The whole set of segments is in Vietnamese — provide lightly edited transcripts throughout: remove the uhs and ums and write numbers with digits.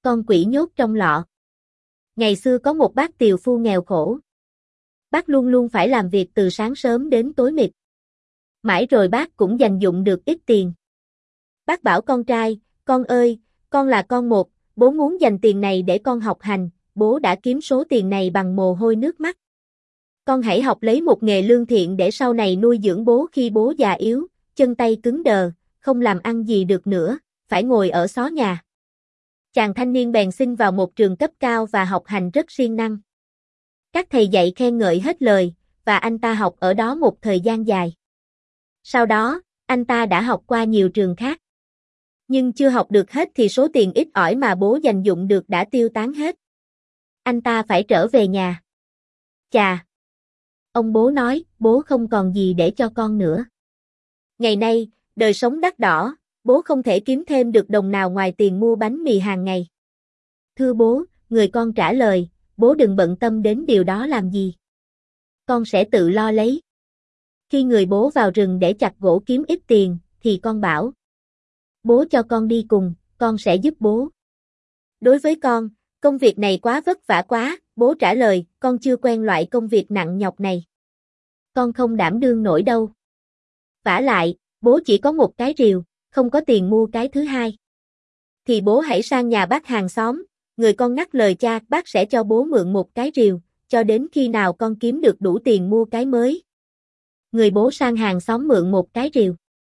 con quỷ nhốt trong lọ. Ngày xưa có một bác tiều phu nghèo khổ. Bác luôn luôn phải làm việc từ sáng sớm đến tối mịt. Mãi rồi bác cũng dành dụm được ít tiền. Bác bảo con trai, con ơi, con là con một, bố muốn dành tiền này để con học hành, bố đã kiếm số tiền này bằng mồ hôi nước mắt. Con hãy học lấy một nghề lương thiện để sau này nuôi dưỡng bố khi bố già yếu, chân tay cứng đờ, không làm ăn gì được nữa, phải ngồi ở xó nhà. Chàng thanh niên bèn xin vào một trường cấp cao và học hành rất siêng năng. Các thầy dạy khen ngợi hết lời, và anh ta học ở đó một thời gian dài. Sau đó, anh ta đã học qua nhiều trường khác. Nhưng chưa học được hết thì số tiền ít ỏi mà bố dành dụm được đã tiêu tán hết. Anh ta phải trở về nhà. Chà! Ông bố nói, bố không còn gì để cho con nữa. Ngày nay, đời sống đắt đỏ, bố không thể kiếm thêm được đồng nào ngoài tiền mua bánh mì hàng ngày. Thưa bố, người con trả lời, bố đừng bận tâm đến điều đó làm gì. Con sẽ tự lo lấy. Khi người bố vào rừng để chặt gỗ kiếm ít tiền, thì con bảo. Bố cho con đi cùng, con sẽ giúp bố. Đối với con, công việc này quá vất vả quá, bố trả lời, con chưa quen loại công việc nặng nhọc này. Con không đảm đương nổi đâu. Vả lại, bố chỉ có một cái rìu, không có tiền mua cái thứ hai. Thì bố hãy sang nhà bác hàng xóm, người con ngắt lời cha, bác sẽ cho bố mượn một cái rìu, cho đến khi nào con kiếm được đủ tiền mua cái mới. Người bố sang hàng xóm mượn một cái rìu.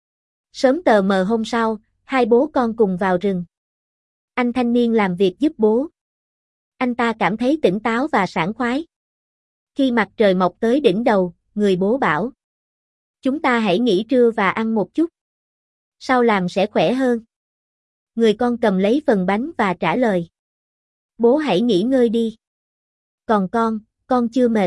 Sớm tờ mờ hôm sau, hai bố con cùng vào rừng. Anh thanh niên làm việc giúp bố. Anh ta cảm thấy tỉnh táo và sảng khoái. Khi mặt trời mọc tới đỉnh đầu, người bố bảo. Chúng ta hãy nghỉ trưa và ăn một chút. Sau làm sẽ khỏe hơn. Người con cầm lấy phần bánh và trả lời. Bố hãy nghỉ ngơi đi. Còn con chưa mệt.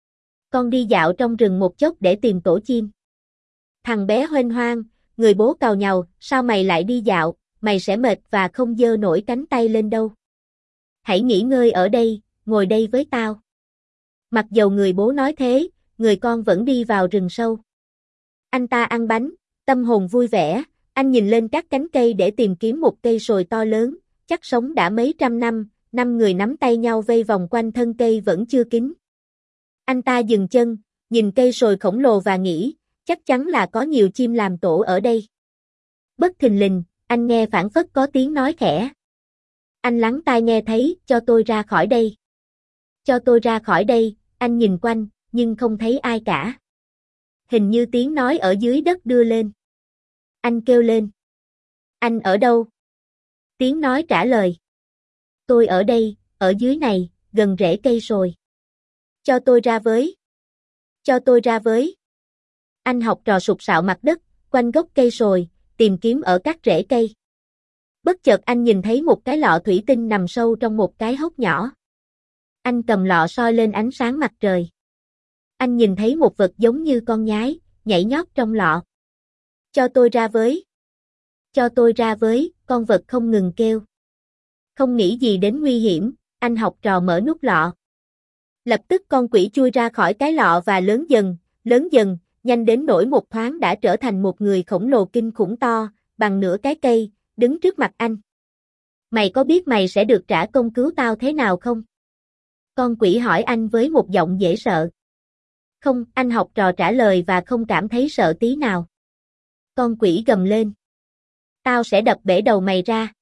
Con đi dạo trong rừng một chốc để tìm tổ chim. Thằng bé huênh hoang, người bố càu nhàu, sao mày lại đi dạo, mày sẽ mệt và không giơ nổi cánh tay lên đâu. Hãy nghỉ ngơi ở đây, ngồi đây với tao. Mặc dầu người bố nói thế, người con vẫn đi vào rừng sâu. Anh ta ăn bánh, tâm hồn vui vẻ, anh nhìn lên các cánh cây để tìm kiếm một cây sồi to lớn, chắc sống đã mấy trăm năm, 5 người nắm tay nhau vây vòng quanh thân cây vẫn chưa kín. Anh ta dừng chân, nhìn cây sồi khổng lồ và nghĩ, chắc chắn là có nhiều chim làm tổ ở đây. Bất thình lình, anh nghe phảng phất có tiếng nói khẽ. Anh lắng tai nghe thấy, cho tôi ra khỏi đây. Cho tôi ra khỏi đây, anh nhìn quanh, nhưng không thấy ai cả. Hình như tiếng nói ở dưới đất đưa lên. Anh kêu lên. Anh ở đâu? Tiếng nói trả lời. Tôi ở đây, ở dưới này, gần rễ cây sồi. Cho tôi ra với. Cho tôi ra với. Anh học trò sục sạo mặt đất, quanh gốc cây sồi, tìm kiếm ở các rễ cây. Bất chợt anh nhìn thấy một cái lọ thủy tinh nằm sâu trong một cái hốc nhỏ. Anh cầm lọ soi lên ánh sáng mặt trời. Anh nhìn thấy một vật giống như con nhái, nhảy nhót trong lọ. Cho tôi ra với. Cho tôi ra với, con vật không ngừng kêu. Không nghĩ gì đến nguy hiểm, anh học trò mở nút lọ. Lập tức con quỷ chui ra khỏi cái lọ và lớn dần, nhanh đến nỗi một thoáng đã trở thành một người khổng lồ kinh khủng to, bằng nửa cái cây, đứng trước mặt anh. Mày có biết mày sẽ được trả công cứu tao thế nào không? Con quỷ hỏi anh với một giọng dễ sợ. Không, anh học trò trả lời và không cảm thấy sợ tí nào. Con quỷ gầm lên. Tao sẽ đập bể đầu mày ra.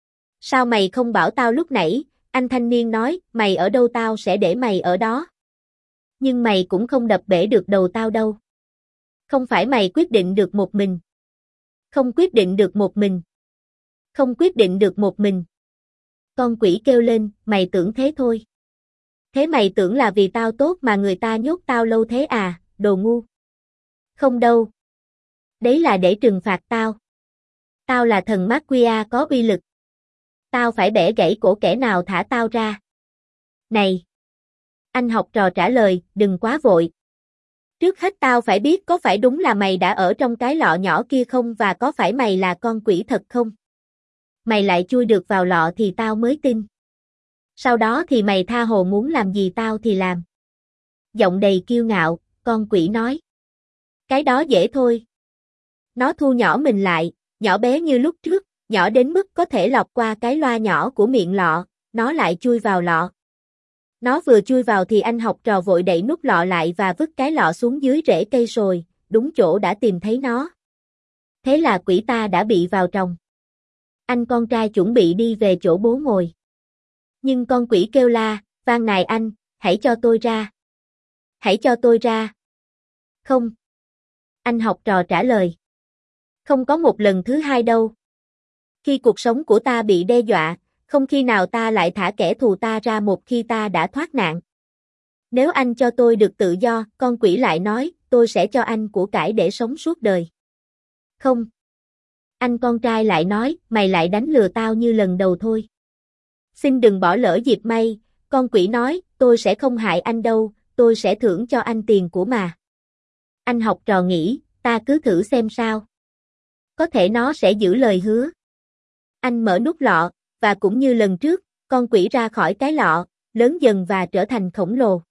Sao mày không bảo tao lúc nãy? Anh thanh niên nói, mày ở đâu tao sẽ để mày ở đó. Nhưng mày cũng không đập bể được đầu tao đâu. Không phải mày quyết định được một mình. Không quyết định được một mình. Không quyết định được một mình. Con quỷ kêu lên, mày tưởng thế thôi. Thế mày tưởng là vì tao tốt mà người ta nhốt tao lâu thế à, đồ ngu. Không đâu. Đấy là để trừng phạt tao. Tao là thần Maquia có uy lực. Tao phải bẻ gãy cổ kẻ nào thả tao ra. Này! Anh học trò trả lời, đừng quá vội. Trước hết tao phải biết có phải đúng là mày đã ở trong cái lọ nhỏ kia không và có phải mày là con quỷ thật không? Mày lại chui được vào lọ thì tao mới tin. Sau đó thì mày tha hồ muốn làm gì tao thì làm. Giọng đầy kiêu ngạo, con quỷ nói. Cái đó dễ thôi. Nó thu nhỏ mình lại, nhỏ bé như lúc trước, nhỏ đến mức có thể lọt qua cái loa nhỏ của miệng lọ, nó lại chui vào lọ. Nó vừa chui vào thì anh học trò vội đậy nút lọ lại và vứt cái lọ xuống dưới rễ cây sồi, đúng chỗ đã tìm thấy nó. Thế là quỷ ta đã bị vào tròng. Anh con trai chuẩn bị đi về chỗ bố ngồi. Nhưng con quỷ kêu la, van nài anh, hãy cho tôi ra. Hãy cho tôi ra. Không. Anh học trò trả lời. Không có một lần thứ hai đâu. Khi cuộc sống của ta bị đe dọa, không khi nào ta lại thả kẻ thù ta ra một khi ta đã thoát nạn. Nếu anh cho tôi được tự do, con quỷ lại nói, tôi sẽ cho anh của cải để sống suốt đời. Không. Anh con trai lại nói, mày lại đánh lừa tao như lần đầu thôi. Xin đừng bỏ lỡ dịp may, con quỷ nói, tôi sẽ không hại anh đâu, tôi sẽ thưởng cho anh tiền của mà. Anh học trò nghĩ, ta cứ thử xem sao. Có thể nó sẽ giữ lời hứa. Anh mở nút lọ, và cũng như lần trước, con quỷ ra khỏi cái lọ, lớn dần và trở thành khổng lồ.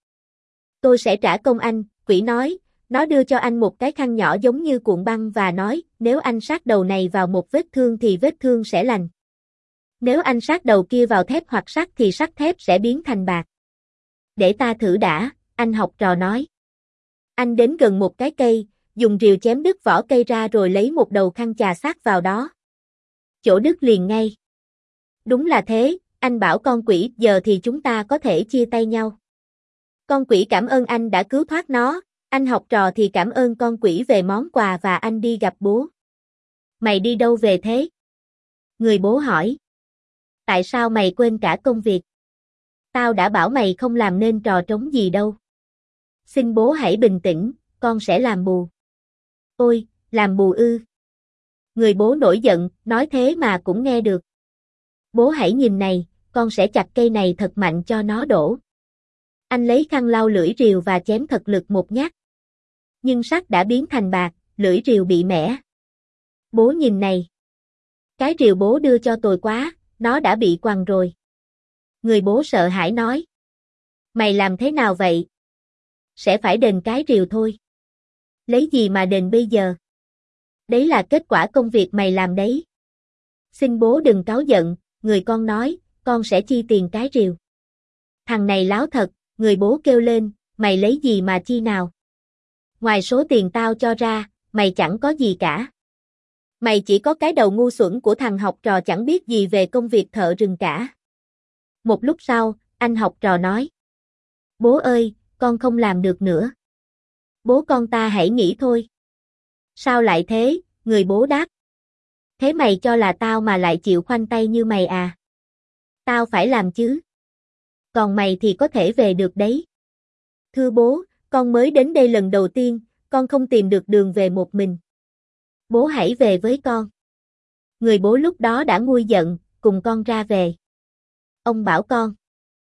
Tôi sẽ trả công anh, quỷ nói, nó đưa cho anh một cái khăn nhỏ giống như cuộn băng và nói, nếu anh sát đầu này vào một vết thương thì vết thương sẽ lành. Nếu anh sát đầu kia vào thép hoặc sắt thì sắt thép sẽ biến thành bạc. Để ta thử đã, anh học trò nói. Anh đến gần một cái cây, dùng rìu chém đứt vỏ cây ra rồi lấy một đầu khăn chà sát vào đó. Chỗ đứt liền ngay. Đúng là thế, anh bảo con quỷ, giờ thì chúng ta có thể chia tay nhau. Con quỷ cảm ơn anh đã cứu thoát nó, anh học trò thì cảm ơn con quỷ về món quà và anh đi gặp bố. Mày đi đâu về thế? Người bố hỏi. Tại sao mày quên cả công việc? Tao đã bảo mày không làm nên trò trống gì đâu. Xin bố hãy bình tĩnh, con sẽ làm bù. Ôi, làm bù ư? Người bố nổi giận, nói thế mà cũng nghe được. Bố hãy nhìn này, con sẽ chặt cây này thật mạnh cho nó đổ. Anh lấy khăn lau lưỡi rìu và chém thật lực một nhát. Nhưng sắt đã biến thành bạc, lưỡi rìu bị mẻ. Bố nhìn này. Cái rìu bố đưa cho tồi quá, nó đã bị quằn rồi. Người bố sợ hãi nói. Mày làm thế nào vậy? Sẽ phải đền cái rìu thôi. Lấy gì mà đền bây giờ? Đấy là kết quả công việc mày làm đấy. Xin bố đừng cáu giận, người con nói, con sẽ chi tiền cái rìu. Thằng này láo thật, người bố kêu lên, mày lấy gì mà chi nào? Ngoài số tiền tao cho ra, mày chẳng có gì cả. Mày chỉ có cái đầu ngu xuẩn của thằng học trò chẳng biết gì về công việc thợ rừng cả. Một lúc sau, anh học trò nói. Bố ơi, con không làm được nữa. Bố con ta hãy nghỉ thôi. Sao lại thế, người bố đáp. Thế mày cho là tao mà lại chịu khoanh tay như mày à? Tao phải làm chứ. Còn mày thì có thể về được đấy. Thưa bố, con mới đến đây lần đầu tiên, con không tìm được đường về một mình. Bố hãy về với con. Người bố lúc đó đã nguôi giận, cùng con ra về. Ông bảo con.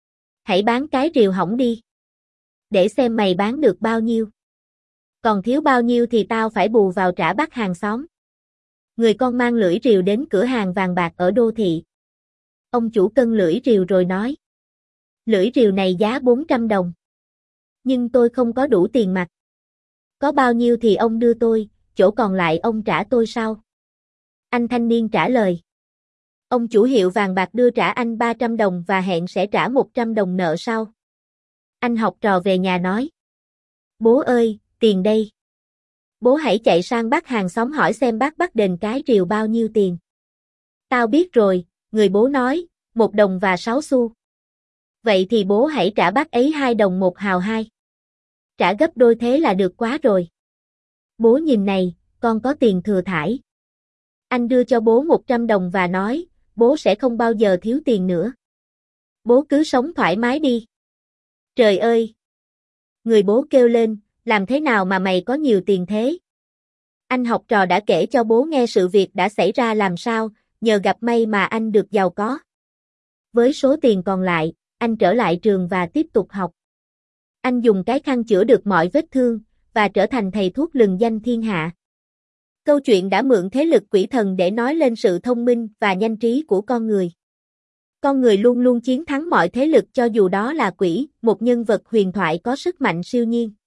Hãy bán cái rìu hỏng đi. Để xem mày bán được bao nhiêu. Còn thiếu bao nhiêu thì tao phải bù vào trả bác hàng xóm. Người con mang lưỡi rìu đến cửa hàng vàng bạc ở đô thị. Ông chủ cân lưỡi rìu rồi nói. Lưỡi rìu này giá 400 đồng. Nhưng tôi không có đủ tiền mặt. Có bao nhiêu thì ông đưa tôi, chỗ còn lại ông trả tôi sau. Anh thanh niên trả lời. Ông chủ hiệu vàng bạc đưa trả anh 300 đồng và hẹn sẽ trả 100 đồng nợ sau. Anh học trò về nhà nói. Bố ơi, tiền đây. Bố hãy chạy sang bác hàng xóm hỏi xem bác bắt đền cái rìu bao nhiêu tiền. Tao biết rồi, người bố nói, 1 đồng và 6 xu. Vậy thì bố hãy trả bác ấy 2 đồng 1 hào 2. Trả gấp đôi thế là được quá rồi. Bố nhìn này, con có tiền thừa thãi. Anh đưa cho bố 100 đồng và nói, bố sẽ không bao giờ thiếu tiền nữa. Bố cứ sống thoải mái đi. Trời ơi! Người bố kêu lên, làm thế nào mà mày có nhiều tiền thế? Anh học trò đã kể cho bố nghe sự việc đã xảy ra làm sao, nhờ gặp may mà anh được giàu có. Với số tiền còn lại, anh trở lại trường và tiếp tục học. Anh dùng cái khăn chữa được mọi vết thương, và trở thành thầy thuốc lừng danh thiên hạ. Câu chuyện đã mượn thế lực quỷ thần để nói lên sự thông minh và nhanh trí của con người. Con người luôn luôn chiến thắng mọi thế lực cho dù đó là quỷ, một nhân vật huyền thoại có sức mạnh siêu nhiên.